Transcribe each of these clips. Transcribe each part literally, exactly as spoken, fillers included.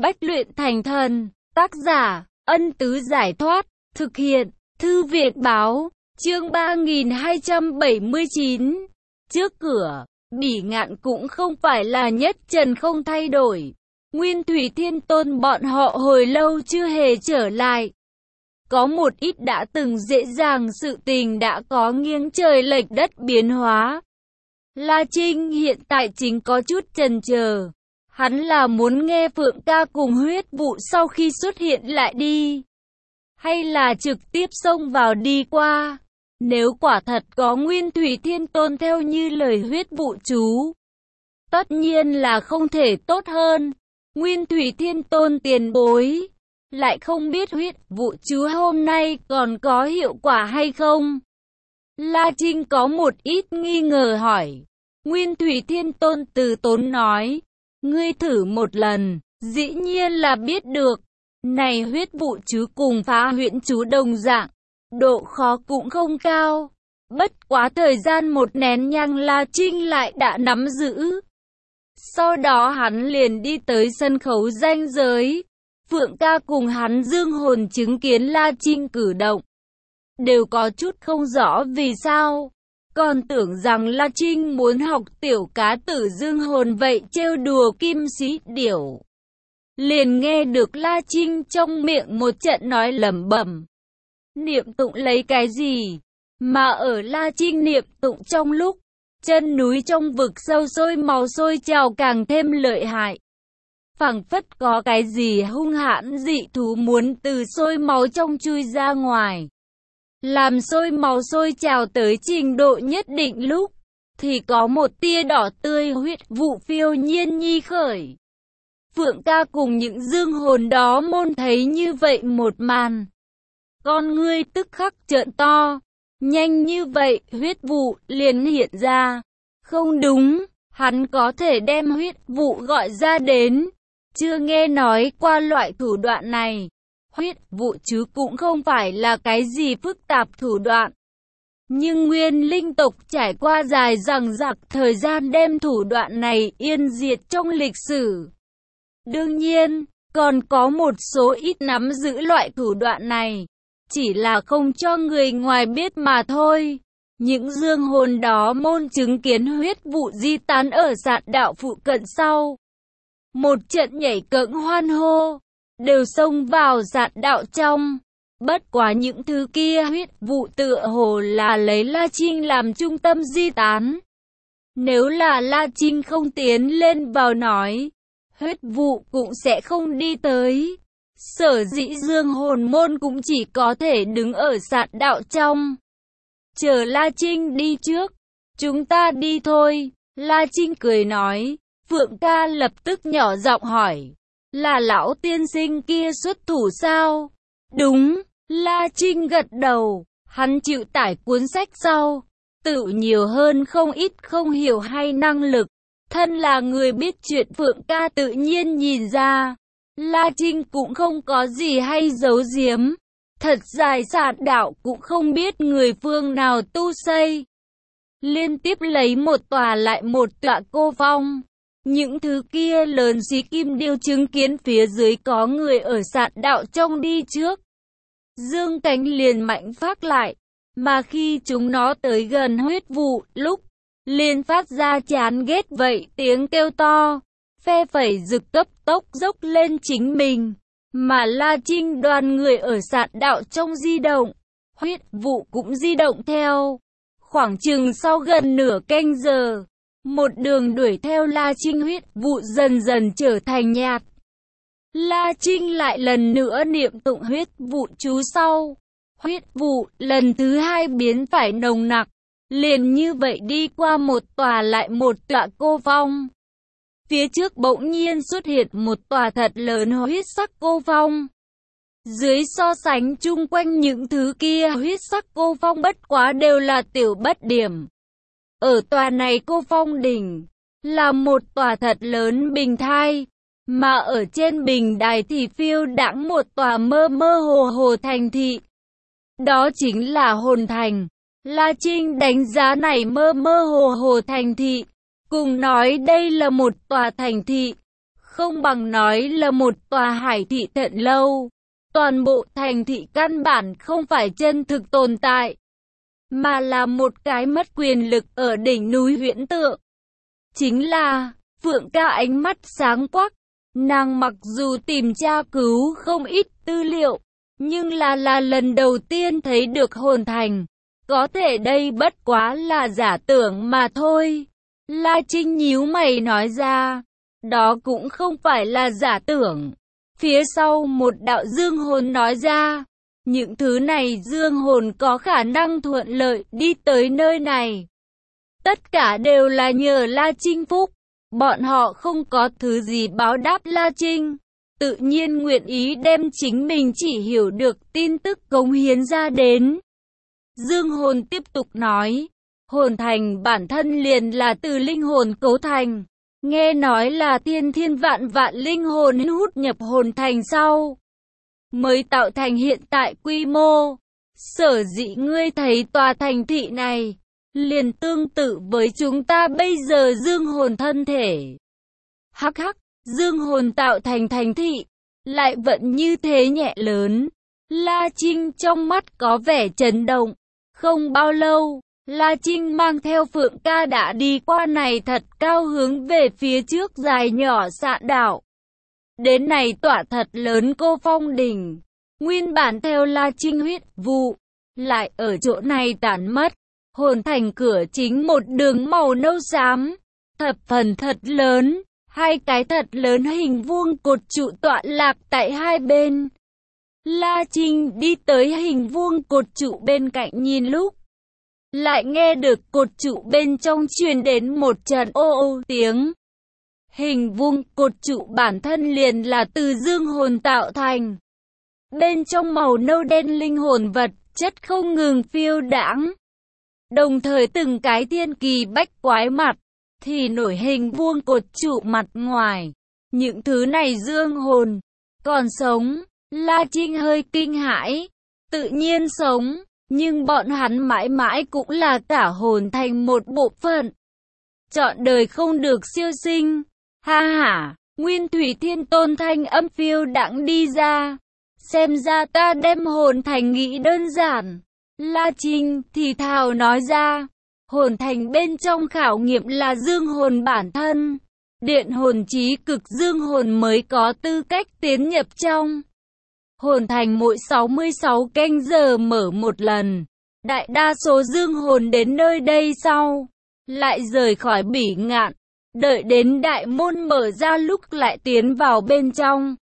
Bách luyện thành thần. Tác giả, Ân Tứ Giải Thoát. Thực hiện, Thư Việt Báo. Chương ba nghìn hai trăm bảy mươi chín. Trước cửa, Bỉ Ngạn cũng không phải là nhất trần không thay đổi. Nguyên Thủy Thiên Tôn bọn họ hồi lâu chưa hề trở lại. Có một ít đã từng dễ dàng sự tình đã có nghiêng trời lệch đất biến hóa. La Trinh hiện tại chính có chút chần chờ. Hắn là muốn nghe Phượng ca cùng huyết vụ sau khi xuất hiện lại đi, hay là trực tiếp xông vào đi qua. Nếu quả thật có Nguyên Thủy Thiên Tôn theo như lời huyết vụ chú, tất nhiên là không thể tốt hơn. Nguyên Thủy Thiên Tôn tiền bối, lại không biết huyết vụ chú hôm nay còn có hiệu quả hay không? La Trinh có một ít nghi ngờ hỏi. Nguyên Thủy Thiên Tôn từ tốn nói, ngươi thử một lần, dĩ nhiên là biết được. Này huyết vụ chú cùng phá huyễn chú đồng dạng, độ khó cũng không cao. Bất quá thời gian một nén nhang La Trinh lại đã nắm giữ. Sau đó hắn liền đi tới sân khấu ranh giới. Phượng ca cùng hắn dương hồn chứng kiến La Trinh cử động, đều có chút không rõ vì sao. Còn tưởng rằng La Trinh muốn học tiểu cá tử dương hồn vậy trêu đùa kim sĩ điểu. Liền nghe được La Trinh trong miệng một trận nói lẩm bẩm, niệm tụng lấy cái gì? Mà ở La Trinh niệm tụng trong lúc, chân núi trong vực sâu sôi màu sôi trào càng thêm lợi hại. Phảng phất có cái gì hung hãn dị thú muốn từ sôi máu trong chui ra ngoài. Làm sôi máu sôi trào tới trình độ nhất định lúc, thì có một tia đỏ tươi huyết vụ phiêu nhiên nhi khởi. Phượng ca cùng những dương hồn đó môn thấy như vậy một màn, con ngươi tức khắc trợn to. Nhanh như vậy huyết vụ liền hiện ra. Không đúng, hắn có thể đem huyết vụ gọi ra đến. Chưa nghe nói qua loại thủ đoạn này. Huyết vụ chứ cũng không phải là cái gì phức tạp thủ đoạn. Nhưng nguyên linh tộc trải qua dài dằng dặc thời gian đem thủ đoạn này yên diệt trong lịch sử. Đương nhiên, còn có một số ít nắm giữ loại thủ đoạn này, chỉ là không cho người ngoài biết mà thôi. Những dương hồn đó môn chứng kiến huyết vụ di tán ở sạn đạo phụ cận sau, một trận nhảy cẫng hoan hô, đều xông vào sạn đạo trong. Bất quá những thứ kia huyết vụ tựa hồ là lấy La Trinh làm trung tâm di tán. Nếu là La Trinh không tiến lên vào nói, huyết vụ cũng sẽ không đi tới. Sở dĩ dương hồn môn cũng chỉ có thể đứng ở sạn đạo trong, chờ La Trinh đi trước. Chúng ta đi thôi. La Trinh cười nói. Phượng ca lập tức nhỏ giọng hỏi, là lão tiên sinh kia xuất thủ sao? Đúng. La Trinh gật đầu. Hắn chịu tải cuốn sách sau, tự nhiều hơn không ít không hiểu hay năng lực. Thân là người biết chuyện Phượng ca tự nhiên nhìn ra. La Trinh cũng không có gì hay giấu giếm. Thật dài sạn đạo cũng không biết người phương nào tu xây. Liên tiếp lấy một tòa lại một tọa cô vong. Những thứ kia lớn xí kim điêu chứng kiến phía dưới có người ở sạn đạo trong đi trước, dương cánh liền mạnh phát lại. Mà khi chúng nó tới gần huyết vụ lúc, liền phát ra chán ghét vậy tiếng kêu to, phe phẩy rực cấp tốc dốc lên chính mình. Mà La Trinh đoàn người ở sạn đạo trong di động, huyết vụ cũng di động theo. Khoảng chừng sau gần nửa canh giờ, một đường đuổi theo La Trinh huyết vụ dần dần trở thành nhạt. La Trinh lại lần nữa niệm tụng huyết vụ chú sau. Huyết vụ lần thứ hai biến phải nồng nặc, liền như vậy đi qua một tòa lại một tọa cô vong. Phía trước bỗng nhiên xuất hiện một tòa thật lớn huyết sắc cô vong. Dưới so sánh chung quanh những thứ kia huyết sắc cô vong bất quá đều là tiểu bất điểm. Ở tòa này cô vong đỉnh, là một tòa thật lớn bình thai. Mà ở trên bình đài thì phiêu đãng một tòa mơ mơ hồ hồ thành thị. Đó chính là hồn thành. La Trinh đánh giá này mơ mơ hồ hồ thành thị, cùng nói đây là một tòa thành thị, không bằng nói là một tòa hải thị thận lâu. Toàn bộ thành thị căn bản không phải chân thực tồn tại, mà là một cái mất quyền lực ở đỉnh núi huyễn tượng. Chính là, Phượng Ca ánh mắt sáng quắc, nàng mặc dù tìm tra cứu không ít tư liệu, nhưng là là lần đầu tiên thấy được hồn thành. Có thể đây bất quá là giả tưởng mà thôi. La Trinh nhíu mày nói ra, đó cũng không phải là giả tưởng. Phía sau một đạo dương hồn nói ra, những thứ này dương hồn có khả năng thuận lợi đi tới nơi này. Tất cả đều là nhờ La Trinh phúc, bọn họ không có thứ gì báo đáp La Trinh, tự nhiên nguyện ý đem chính mình chỉ hiểu được tin tức cống hiến ra đến. Dương hồn tiếp tục nói, hồn thành bản thân liền là từ linh hồn cấu thành. Nghe nói là thiên thiên vạn vạn linh hồn hút nhập hồn thành sau, mới tạo thành hiện tại quy mô. Sở dĩ ngươi thấy tòa thành thị này, liền tương tự với chúng ta bây giờ dương hồn thân thể. Hắc hắc, dương hồn tạo thành thành thị, lại vẫn như thế nhẹ lớn. La Trinh trong mắt có vẻ chấn động. Không bao lâu, La Trinh mang theo Phượng Ca đã đi qua này thật cao hướng về phía trước dài nhỏ sạn đảo. Đến này tỏa thật lớn Cô Phong đỉnh, nguyên bản theo La Trinh huyết vụ, lại ở chỗ này tản mất. Hồn thành cửa chính một đường màu nâu xám, thập phần thật lớn, hai cái thật lớn hình vuông cột trụ tọa lạc tại hai bên. La Trinh đi tới hình vuông cột trụ bên cạnh nhìn lúc, lại nghe được cột trụ bên trong truyền đến một trận ô ô tiếng. Hình vuông cột trụ bản thân liền là từ dương hồn tạo thành. Bên trong màu nâu đen linh hồn vật chất không ngừng phiêu đãng. Đồng thời từng cái thiên kỳ bách quái mặt, thì nổi hình vuông cột trụ mặt ngoài. Những thứ này dương hồn, còn sống. La Trinh hơi kinh hãi, tự nhiên sống, nhưng bọn hắn mãi mãi cũng là cả hồn thành một bộ phận. Chọn đời không được siêu sinh, ha ha, Nguyên Thủy Thiên Tôn thanh âm phiêu đãng đi ra. Xem ra ta đem hồn thành nghĩ đơn giản. La Trinh thì thào nói ra, hồn thành bên trong khảo nghiệm là dương hồn bản thân. Điện hồn chí cực dương hồn mới có tư cách tiến nhập trong. Hồn thành mỗi sáu mươi sáu canh giờ mở một lần. Đại đa số dương hồn đến nơi đây sau, lại rời khỏi Bỉ Ngạn. Đợi đến đại môn mở ra lúc lại tiến vào bên trong.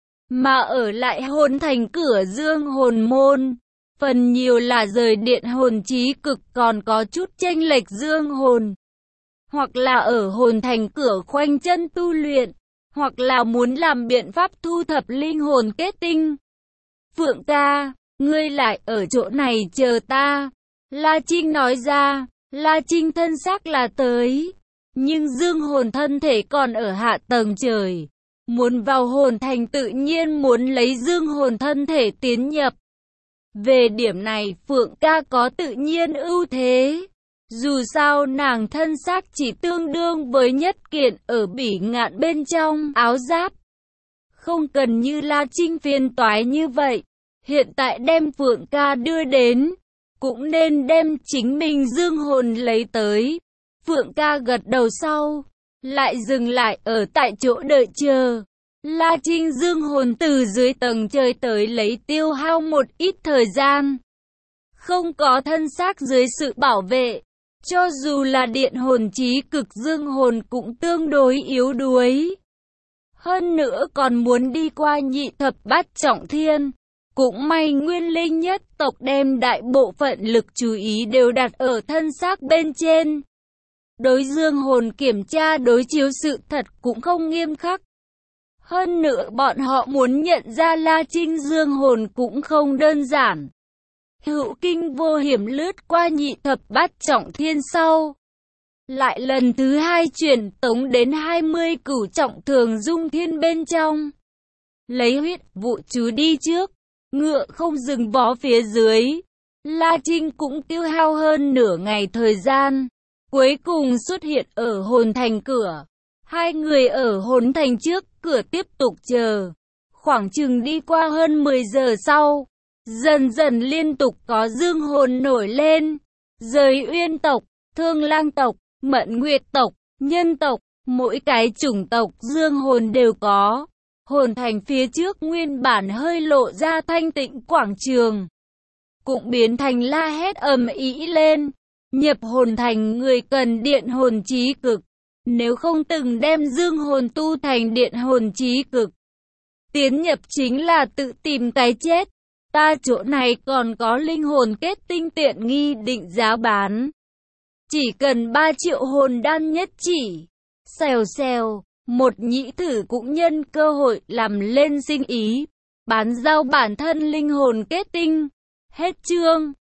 Mà ở lại hồn thành cửa dương hồn môn, phần nhiều là rời điện hồn chí cực còn có chút chênh lệch dương hồn. Hoặc là ở hồn thành cửa khoanh chân tu luyện, hoặc là muốn làm biện pháp thu thập linh hồn kết tinh. Phượng Ca, ngươi lại ở chỗ này chờ ta. La Trinh nói ra, La Trinh thân xác là tới, nhưng dương hồn thân thể còn ở hạ tầng trời. Muốn vào hồn thành tự nhiên muốn lấy dương hồn thân thể tiến nhập. Về điểm này Phượng Ca có tự nhiên ưu thế. Dù sao nàng thân xác chỉ tương đương với nhất kiện ở Bỉ Ngạn bên trong áo giáp. Không cần như La Trinh phiền toái như vậy. Hiện tại đem Phượng Ca đưa đến, cũng nên đem chính mình dương hồn lấy tới. Phượng Ca gật đầu sau, lại dừng lại ở tại chỗ đợi chờ. La Trinh dương hồn từ dưới tầng trời tới lấy tiêu hao một ít thời gian. Không có thân xác dưới sự bảo vệ, cho dù là điện hồn chí cực dương hồn cũng tương đối yếu đuối. Hơn nữa còn muốn đi qua nhị thập bát trọng thiên. Cũng may Nguyên Linh nhất tộc đem đại bộ phận lực chú ý đều đặt ở thân xác bên trên. Đối dương hồn kiểm tra đối chiếu sự thật cũng không nghiêm khắc. Hơn nữa bọn họ muốn nhận ra La Trinh dương hồn cũng không đơn giản. Hữu kinh vô hiểm lướt qua nhị thập bát trọng thiên sau. Lại lần thứ hai chuyển tống đến hai mươi cửu trọng thường dung thiên bên trong. Lấy huyết vụ chú đi trước. Ngựa không dừng vó phía dưới. La Trinh cũng tiêu hao hơn nửa ngày thời gian. Cuối cùng xuất hiện ở hồn thành cửa. Hai người ở hồn thành trước cửa tiếp tục chờ. Khoảng chừng đi qua hơn mười giờ sau, dần dần liên tục có dương hồn nổi lên. Giới Uyên tộc, Thương Lang tộc, Mẫn Nguyệt tộc, Nhân tộc, mỗi cái chủng tộc dương hồn đều có. Hồn thành phía trước nguyên bản hơi lộ ra thanh tịnh quảng trường, cũng biến thành la hét ầm ĩ lên. Nhập hồn thành người cần điện hồn chí cực, nếu không từng đem dương hồn tu thành điện hồn chí cực, tiến nhập chính là tự tìm cái chết. Ta chỗ này còn có linh hồn kết tinh tiện nghi định giá bán. Chỉ cần ba triệu hồn đan nhất chỉ. Xèo xèo, một nhĩ thử cũng nhân cơ hội làm lên sinh ý, bán giao bản thân linh hồn kết tinh. Hết chương.